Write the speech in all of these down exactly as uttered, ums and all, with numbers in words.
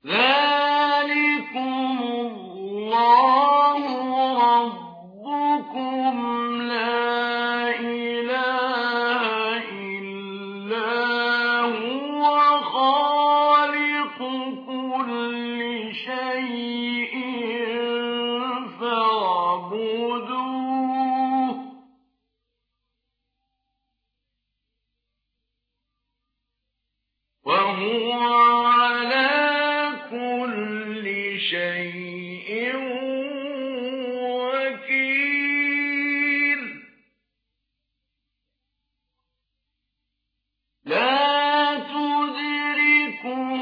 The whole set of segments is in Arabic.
ذلكم الله ربكم لا إله إلا هو خالق كل شيء فاعبدوه وهو على كل شيء وكيل لا تدركه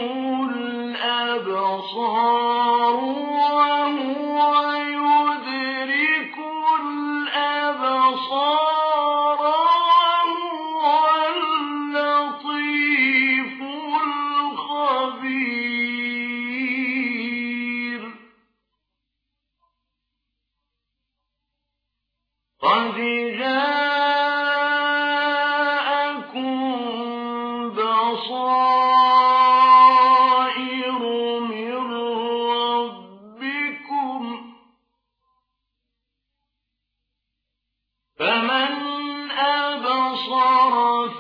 الأبصار وهو يدرك الأبصار وهو اللطيف الخبير قد جاءكم بصائر من ربكم فمن أبصر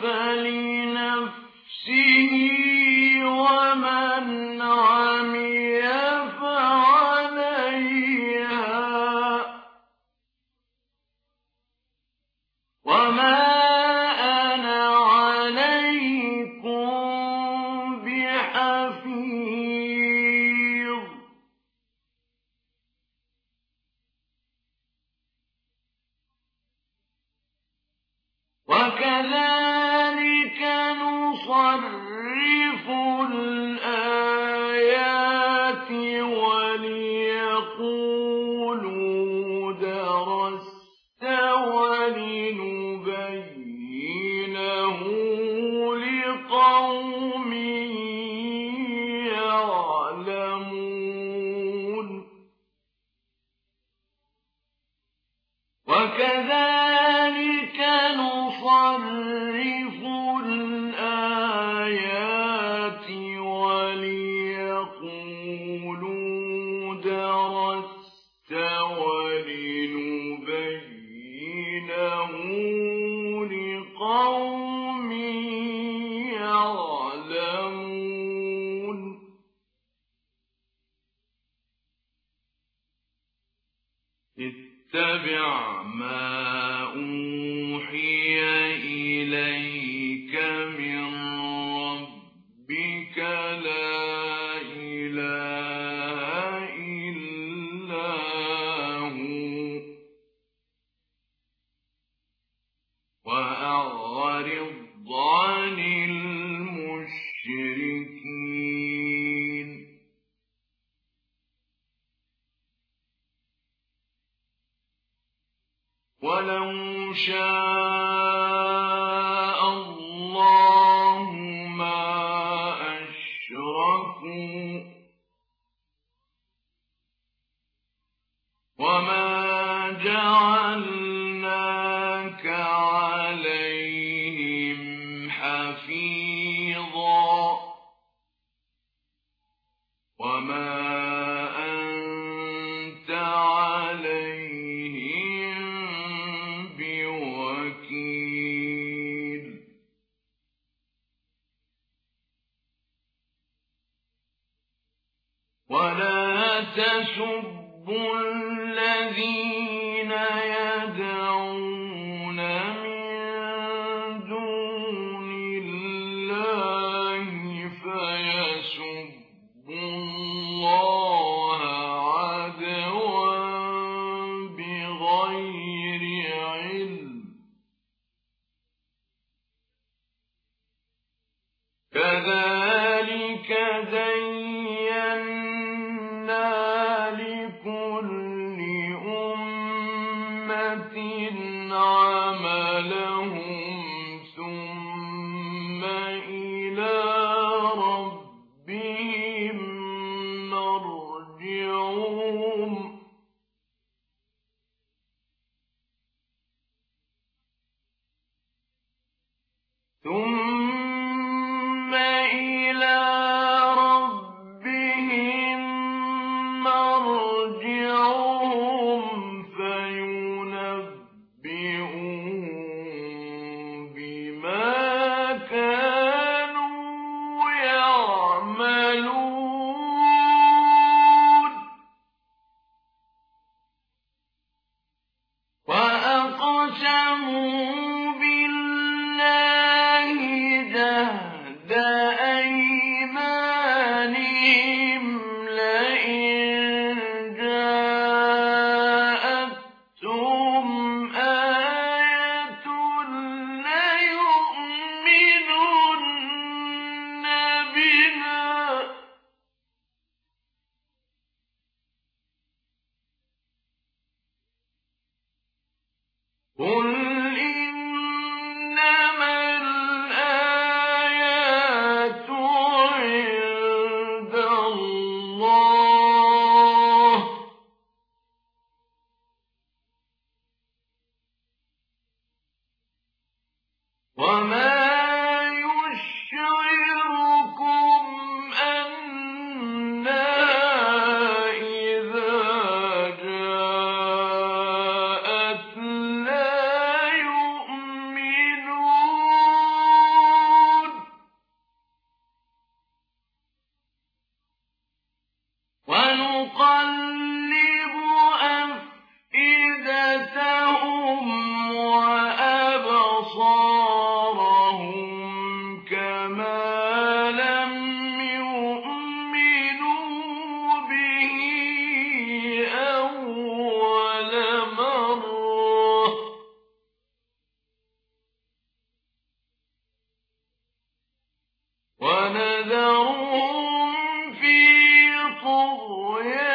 فلنفسه ومن عمي فعليها وما أنا عليكم بحفيظ وكذلك نصرف الآيات وليقولوا درست ولنبينه لقوم يعلمون وكذلك نصرف الآيات وليقولوا درست ولنبينه لقوم يعلمون اتبع ما أوحي إليك من ربك لا إله إلا هو وأعرض عن المشركين ولو شاء الله ما أشركوا وما جعلناك عليهم حفيظا وما أنت عليهم بوكيل ولا تسبوا الذين يدعون من دون الله فيسبوا الله عدوا بغير علم كذلك زينا لكل أمة لئن جاءتهم آية ليؤمنن بها قل إنما الآيات عند الله وما يشعركم أنها إذا جاءت لا يؤمنون ونقلب أفئدتهم وأبصارهم كما لم يؤمنوا به أول مرة ونذرهم في طغيانهم